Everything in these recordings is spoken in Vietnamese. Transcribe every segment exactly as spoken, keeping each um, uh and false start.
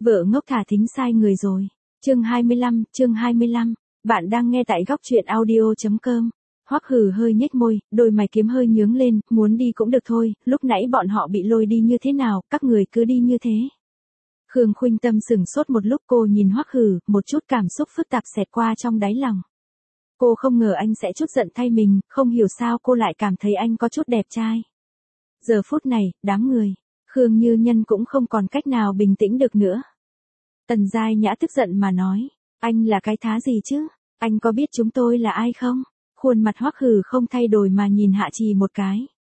Vợ ngốc thả thính sai người rồi. Chương hai mươi lăm, chương hai mươi lăm. Bạn đang nghe tại góc truyện audio chấm com. Hoắc Hử hơi nhếch môi, đôi mày kiếm hơi nhướng lên, muốn đi cũng được thôi, lúc nãy bọn họ bị lôi đi như thế nào, các người cứ đi như thế. Khương Khuynh Tâm sững sốt một lúc, cô nhìn Hoắc Hử, một chút cảm xúc phức tạp xẹt qua trong đáy lòng. Cô không ngờ anh sẽ trút giận thay mình, không hiểu sao cô lại cảm thấy anh có chút đẹp trai. Giờ phút này, đám người, Khương Như Nhân cũng không còn cách nào bình tĩnh được nữa. Tần Giai Nhã tức giận mà nói, anh là cái thá gì chứ, anh có biết chúng tôi là ai không? Khuôn mặt Hoắc Hử không thay đổi mà nhìn Hạ Trì một cái.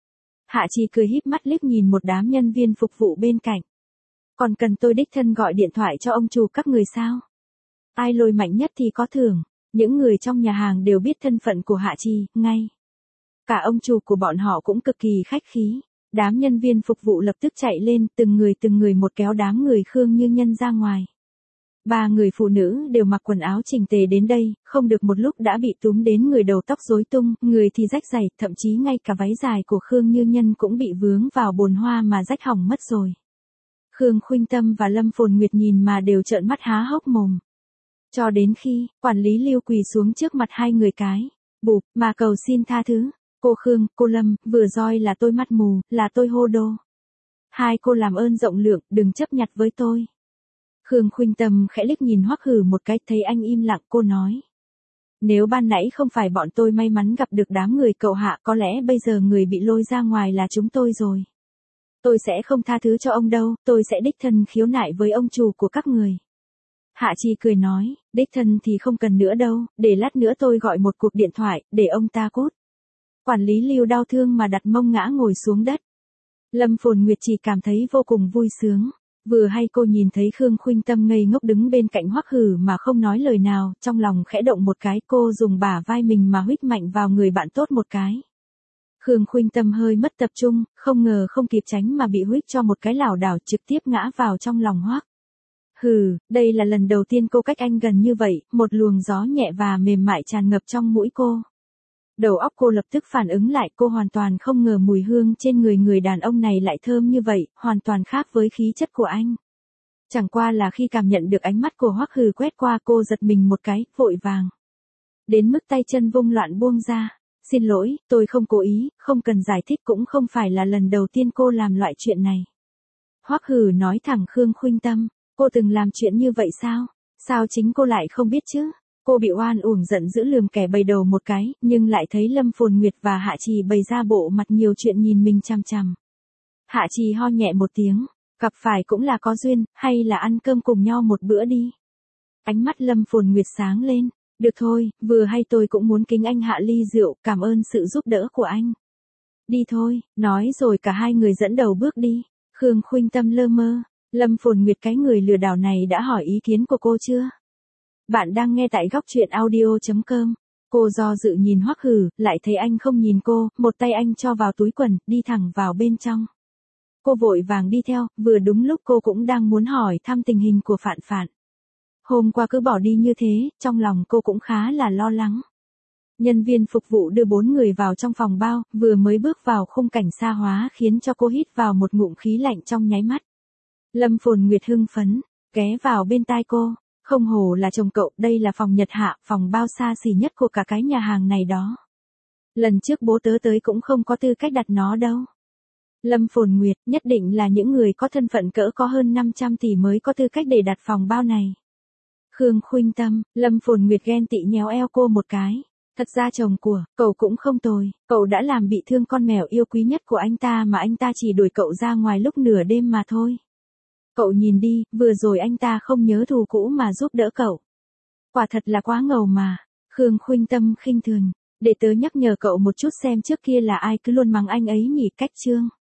Hạ Trì cười híp mắt liếc nhìn một đám nhân viên phục vụ bên cạnh. Còn cần tôi đích thân gọi điện thoại cho ông chủ các người sao? Ai lôi mạnh nhất thì có thưởng. Những người trong nhà hàng đều biết thân phận của Hạ Trì, ngay. Cả ông chủ của bọn họ cũng cực kỳ khách khí. Đám nhân viên phục vụ lập tức chạy lên, từng người từng người một kéo đám người Khương Như Nhân ra ngoài. Ba người phụ nữ đều mặc quần áo chỉnh tề đến đây, không được một lúc đã bị túm đến người đầu tóc rối tung, người thì rách rầy, thậm chí ngay cả váy dài của Khương Như Nhân cũng bị vướng vào bồn hoa mà rách hỏng mất rồi. Khương Khuynh Tâm và Lâm Phồn Nguyệt nhìn mà đều trợn mắt há hốc mồm. Cho đến khi, quản lý Lưu quỳ xuống trước mặt hai người cái, bụp, mà cầu xin tha thứ. Cô Khương, cô Lâm, vừa rồi là tôi mắt mù, là tôi hô đô. Hai cô làm ơn rộng lượng, đừng chấp nhặt với tôi. Khương Khuynh Tâm khẽ liếc nhìn Hoắc Hử một cái, thấy anh im lặng, cô nói. Nếu ban nãy không phải bọn tôi may mắn gặp được đám người cậu Hạ, có lẽ bây giờ người bị lôi ra ngoài là chúng tôi rồi. Tôi sẽ không tha thứ cho ông đâu, tôi sẽ đích thân khiếu nại với ông chủ của các người. Hạ Trì cười nói, đích thân thì không cần nữa đâu, để lát nữa tôi gọi một cuộc điện thoại, để ông ta cút. Quản lý Lưu đau thương mà đặt mông ngã ngồi xuống đất. Lâm Phồn Nguyệt chỉ cảm thấy vô cùng vui sướng. Vừa hay cô nhìn thấy Khương Khuynh Tâm ngây ngốc đứng bên cạnh Hoắc Hử mà không nói lời nào, trong lòng khẽ động một cái, cô dùng bả vai mình mà huých mạnh vào người bạn tốt một cái. Khương Khuynh Tâm hơi mất tập trung, không ngờ không kịp tránh mà bị huých cho một cái lảo đảo, trực tiếp ngã vào trong lòng Hoắc. Hừ, đây là lần đầu tiên cô cách anh gần như vậy, một luồng gió nhẹ và mềm mại tràn ngập trong mũi cô. Đầu óc cô lập tức phản ứng lại, cô hoàn toàn không ngờ mùi hương trên người người đàn ông này lại thơm như vậy, hoàn toàn khác với khí chất của anh. Chẳng qua là khi cảm nhận được ánh mắt của Hoắc Hử quét qua, cô giật mình một cái, vội vàng. Đến mức tay chân vung loạn buông ra. Xin lỗi, tôi không cố ý, không cần giải thích, cũng không phải là lần đầu tiên cô làm loại chuyện này. Hoắc Hử nói thẳng Khương Khuynh Tâm, cô từng làm chuyện như vậy sao? Sao chính cô lại không biết chứ? Cô bị oan uổng giận dữ lườm kẻ bày đầu một cái, nhưng lại thấy Lâm Phồn Nguyệt và Hạ Trì bày ra bộ mặt nhiều chuyện nhìn mình chằm chằm. Hạ Trì ho nhẹ một tiếng, gặp phải cũng là có duyên, hay là ăn cơm cùng nhau một bữa đi. Ánh mắt Lâm Phồn Nguyệt sáng lên, được thôi, vừa hay tôi cũng muốn kính anh hạ ly rượu, cảm ơn sự giúp đỡ của anh. Đi thôi, nói rồi cả hai người dẫn đầu bước đi. Khương Khuynh Tâm lơ mơ, Lâm Phồn Nguyệt cái người lừa đảo này đã hỏi ý kiến của cô chưa? Bạn đang nghe tại góc truyện audio chấm com. Cô do dự nhìn Hoắc Hử, lại thấy anh không nhìn cô, một tay anh cho vào túi quần, đi thẳng vào bên trong. Cô vội vàng đi theo, vừa đúng lúc cô cũng đang muốn hỏi thăm tình hình của Phạn Phạn. Hôm qua cứ bỏ đi như thế, trong lòng cô cũng khá là lo lắng. Nhân viên phục vụ đưa bốn người vào trong phòng bao, vừa mới bước vào khung cảnh xa hóa khiến cho cô hít vào một ngụm khí lạnh trong nháy mắt. Lâm Phồn Nguyệt hưng phấn, ghé vào bên tai cô. Không hổ là chồng cậu, đây là phòng Nhật Hạ, phòng bao xa xỉ nhất của cả cái nhà hàng này đó. Lần trước bố tớ tới cũng không có tư cách đặt nó đâu. Lâm Phồn Nguyệt, nhất định là những người có thân phận cỡ có hơn năm trăm tỷ mới có tư cách để đặt phòng bao này. Khương Khuynh Tâm, Lâm Phồn Nguyệt ghen tị nhéo eo cô một cái. Thật ra chồng của cậu cũng không tồi, cậu đã làm bị thương con mèo yêu quý nhất của anh ta mà anh ta chỉ đuổi cậu ra ngoài lúc nửa đêm mà thôi. Cậu nhìn đi, vừa rồi anh ta không nhớ thù cũ mà giúp đỡ cậu. Quả thật là quá ngầu mà. Khương Khuynh Tâm khinh thường, để tớ nhắc nhở cậu một chút xem trước kia là ai cứ luôn mắng anh ấy nhỉ, cách chương.